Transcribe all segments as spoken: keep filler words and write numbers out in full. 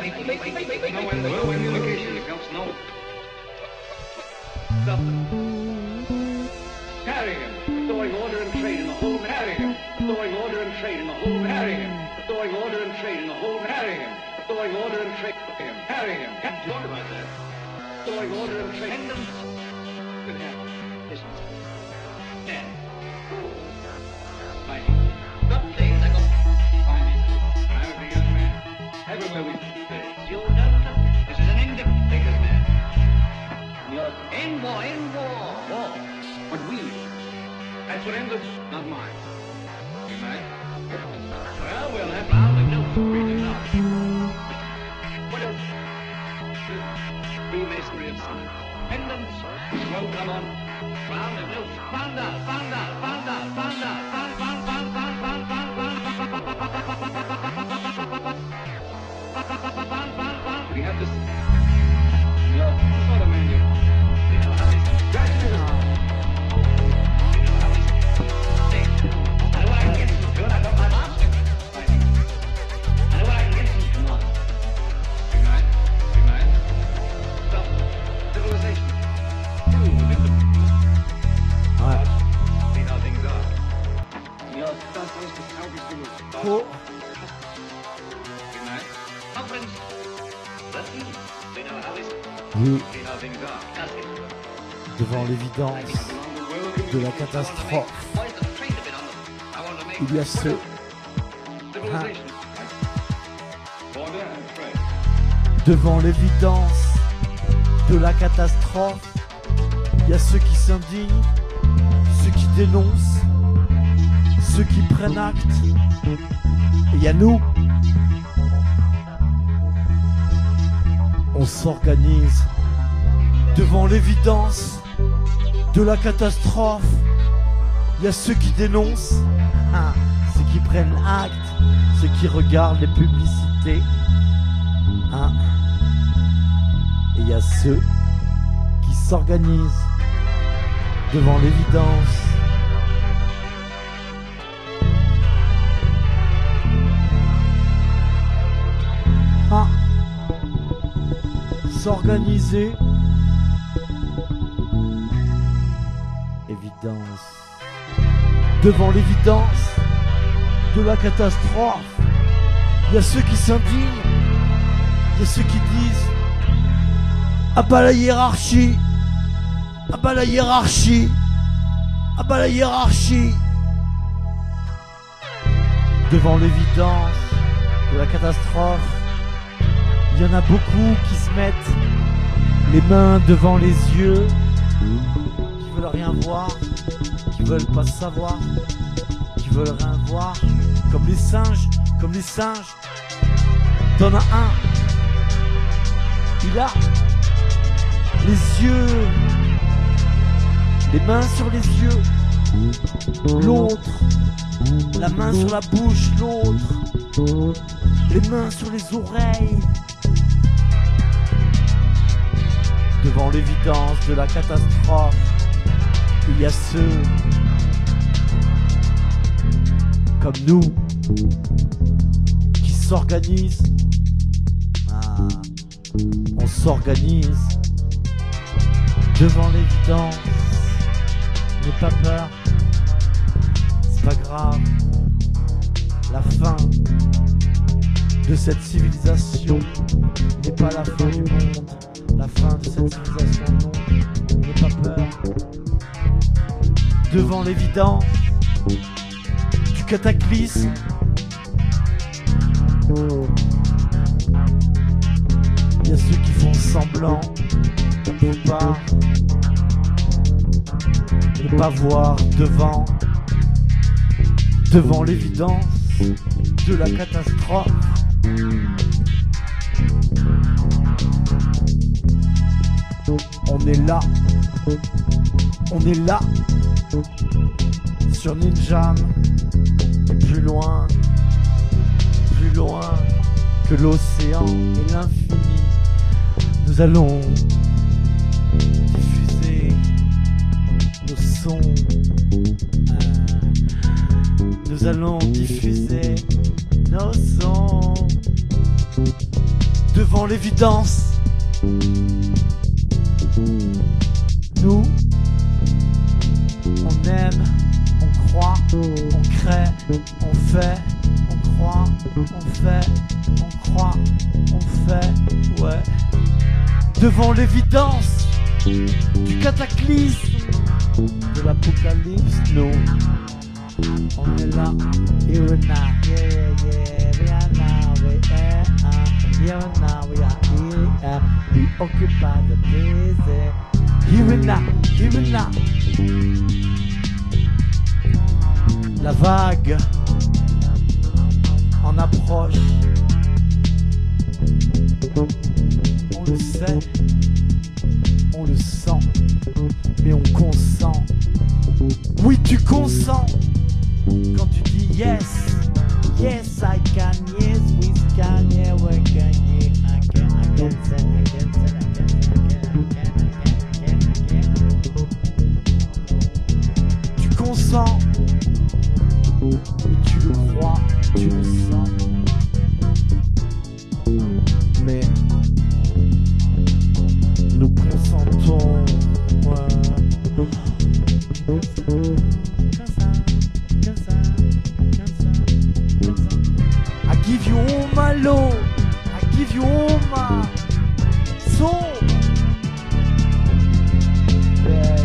Well, when the location comes, no. Stop them. Carry him. Restoring order and trade in the whole. Carry him. Restoring order and trade in the whole. Carry him. Restoring order and trade in the whole. Carry him. Restoring order and trade. Him. Carry him. Can't talk about that. Restoring order and trade. Tendons. Good heavens. Listen. Ten. Fighting. Stop things. I go. Fighting. I was a young man. Everywhere we stay. You don't know. This is an independent man. You're in war, in war. War. But we. That's what ends up, not mine. You might. Well, we'll have round and milk reaching out. What else? Freemasonry of science. Pendants. Well, come on. Round and milk. Found out, found out, found out, found out, found, found, found, found, found, found, found, found. We have this. No, it's not a man yet. Oh. Oui. Devant l'évidence de la catastrophe, il y a ceux. Hein. Devant l'évidence de la catastrophe, il y a ceux qui s'indignent, ceux qui dénoncent, ceux qui prennent acte. Et il y a nous. On s'organise devant l'évidence de la catastrophe. Il y a ceux qui dénoncent, hein, ceux qui prennent acte, ceux qui regardent les publicités, hein. Et il y a ceux qui s'organisent devant l'évidence. Ah. S'organiser. Évidence. Devant l'évidence de la catastrophe, il y a ceux qui s'indignent, il y a ceux qui disent ah bah la hiérarchie, ah bah la hiérarchie, ah bah la hiérarchie. Devant l'évidence de la catastrophe, il y en a beaucoup qui se mettent les mains devant les yeux, qui veulent rien voir, qui veulent pas savoir, qui veulent rien voir, comme les singes, comme les singes. T'en as un, il a les yeux, les mains sur les yeux, l'autre, la main sur la bouche, l'autre, les mains sur les oreilles. Devant l'évidence de la catastrophe, il y a ceux comme nous qui s'organisent. Ah, on s'organise devant l'évidence. N'aie pas peur, c'est pas grave. La fin de cette civilisation n'est pas la fin du monde. La fin de cette civilisation, non, n'aie pas peur. Devant l'évidence du cataclysme, il y a ceux qui font semblant de ne pas, de ne pas voir devant, devant l'évidence de la catastrophe. On est là, on est là, sur Ninjam, et plus loin, plus loin que l'océan et l'infini, nous allons diffuser nos sons, euh, nous allons diffuser nos sons, devant l'évidence. Nous, on aime, on croit, on crée, on fait, on croit, on fait, on croit, on fait, ouais. Devant l'évidence du cataclysme, de l'apocalypse, nous, on est là, here and now, yeah, yeah, yeah, we are now, we are, uh, here and now, we are here, we occupy the place, here and now, here and now. La vague en approche, on le sait, on le sent, mais on consent. Oui, tu consens quand tu dis yes, yes I can, yes we can, yeah we can, yeah I can, I can, say, I can, say, I can, say, I can, I can, I can, I can. Tu consens, tu le crois, tu le sens, mais nous consentons, ouais. I give you all my love, I give you all my soul. Yeah,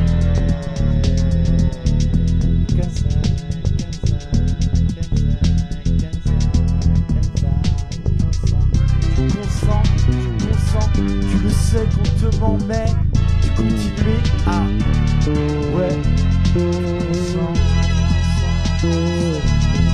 Tu consens, tu consens, tu le sais qu'on te ment, mais tu continues à, ouais, consent, consent.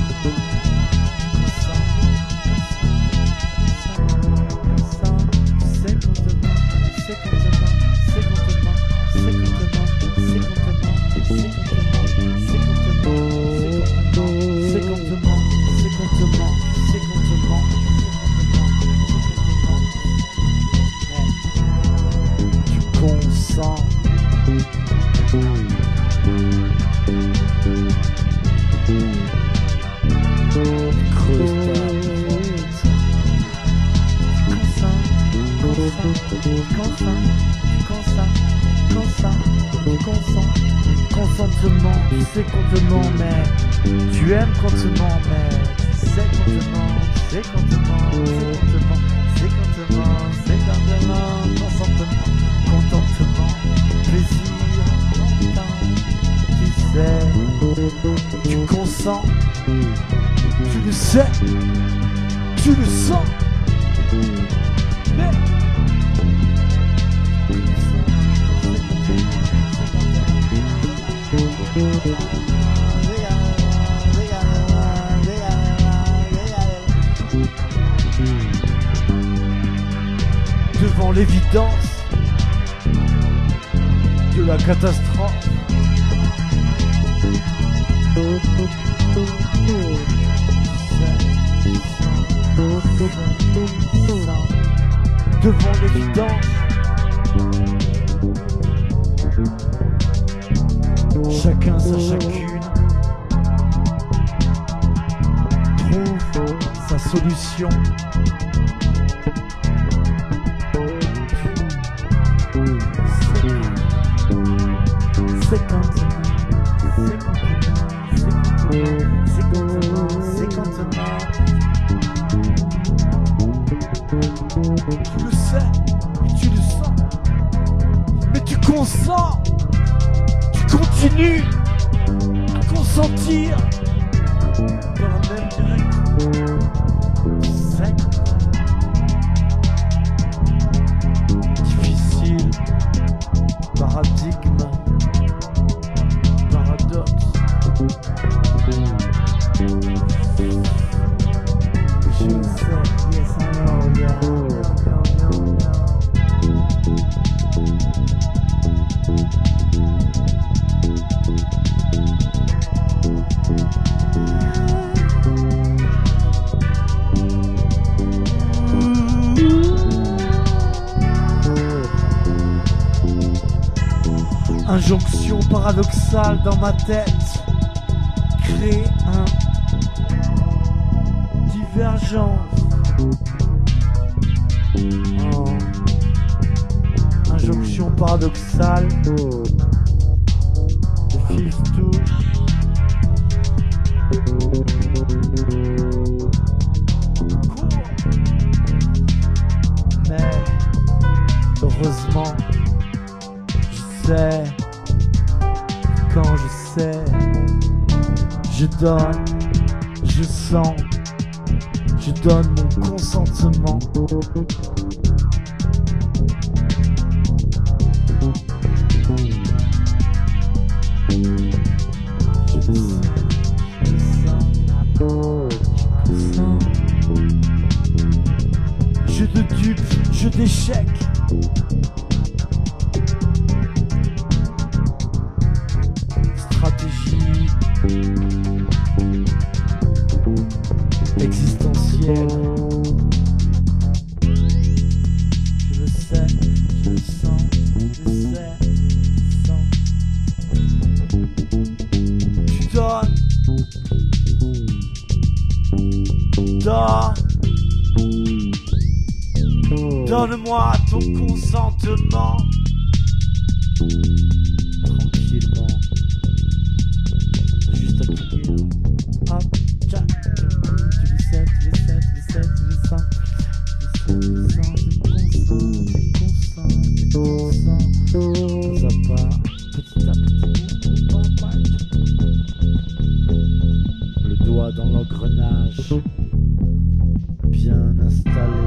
Consentement, tu sais qu'on te ment, mais tu aimes quand te ment, mais tu sais qu'on te ment, c'est qu'on te ment, c'est qu'on te ment, c'est qu'on te ment, c'est qu'on te ment, consentement, contentement, plaisir, content, tu sais, tu consens, tu le sais, tu le sens, mais devant l'évidence de la catastrophe, devant l'évidence, chacun sa chacune trouve sa solution. C'est quand c'est quand c'est quand tu le sais et tu le sens, mais tu consens, tu continues à consentir dans la même direction. C'est difficile, paradigme, paradoxe. Je sais, yes I know, yeah, no, no, no, no. Injonction paradoxale dans ma tête, crée un divergence. paradoxal de fils touche. Mais heureusement, je sais, quand je sais, je donne, je sens, je donne mon consentement. Je le sais, je le sens, je le sens. Jeu de dupes, jeu d'échecs. Stratégie existentielle. Je le sais, je le sens, je le sais, sens. Tu donnes, donne. Donne-moi ton consentement. Tranquillement. Juste à cliquer. Hop, tchac. Tu le sais, tu le sais, tu le sais, tu le sens. Tu le sens, tu le sens, tu consens, tu consens, tu consens. Ça part petit à petit. Le doigt dans l'engrenage. Bien installé.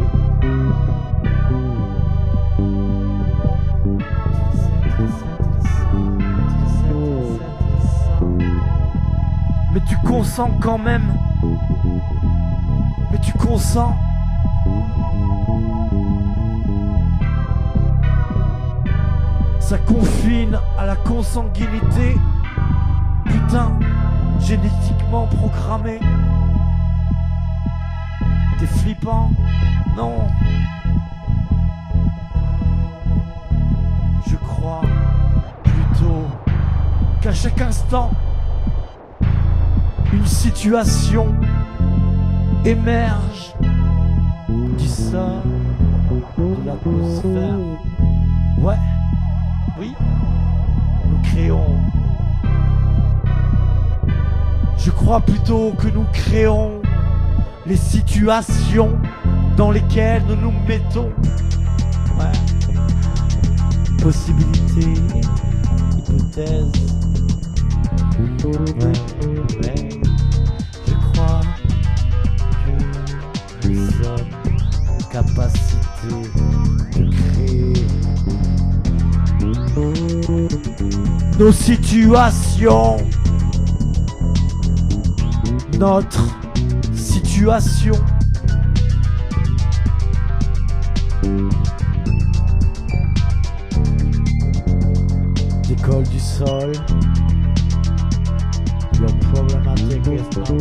Mais tu consens quand même. Mais tu consens. Ça confine à la consanguinité. Putain, génétiquement programmé. T'es flippant? Non. Je crois plutôt qu'à chaque instant, une situation émerge du sol, de l'atmosphère. Ouais, oui, nous créons. Je crois plutôt que nous créons les situations dans lesquelles nous nous mettons. Ouais. Possibilités, hypothèses. Ouais, ouais. Je crois que nous sommes en capacité de créer nos situations, notre situation. Décolle du sol. Your problematic is not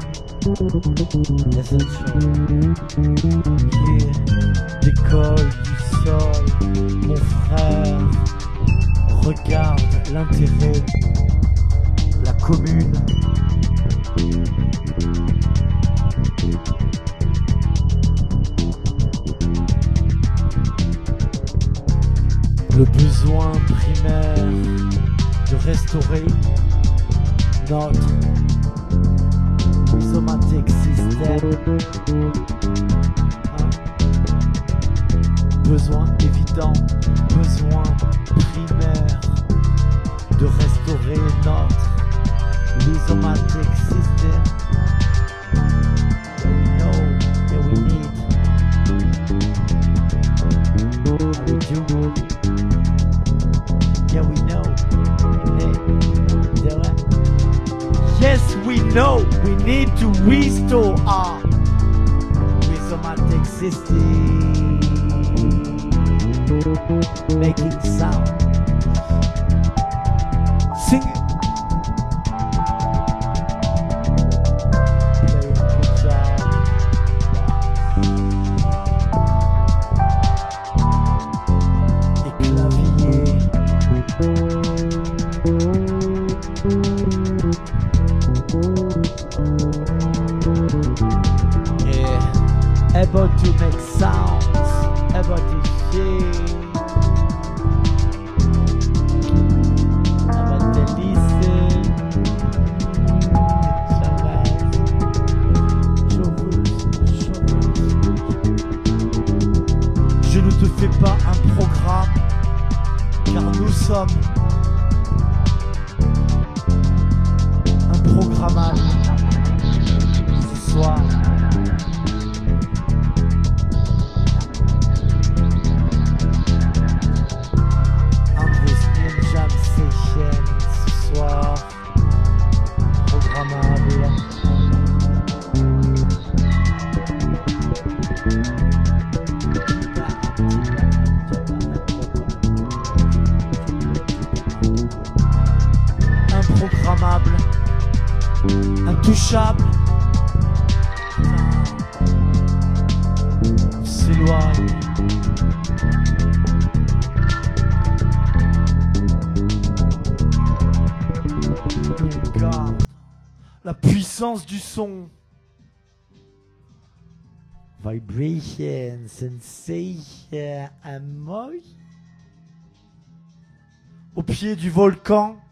essential. Yeah. Décolle du sol, mon frère. Regarde l'intérêt, la commune. Le besoin primaire de restaurer notre somatic system. Hein? Besoin évident, besoin primaire de restaurer notre somatic system. Yeah, we know, yeah, we need. And we do. Yeah, we know. Yes, we know we need to restore our rhizomatic system, making sound. Sing it. Playing guitar. Et clavier. Yeah, able to make sounds, able to sing. car nous sommes improgrammables ce soir. Andrew's in Jam Session ce soir, improgrammable. Improgrammable, intouchable. On s'éloigne. On garde la puissance du son. Vibration, sensation, emotion. Au pied du volcan.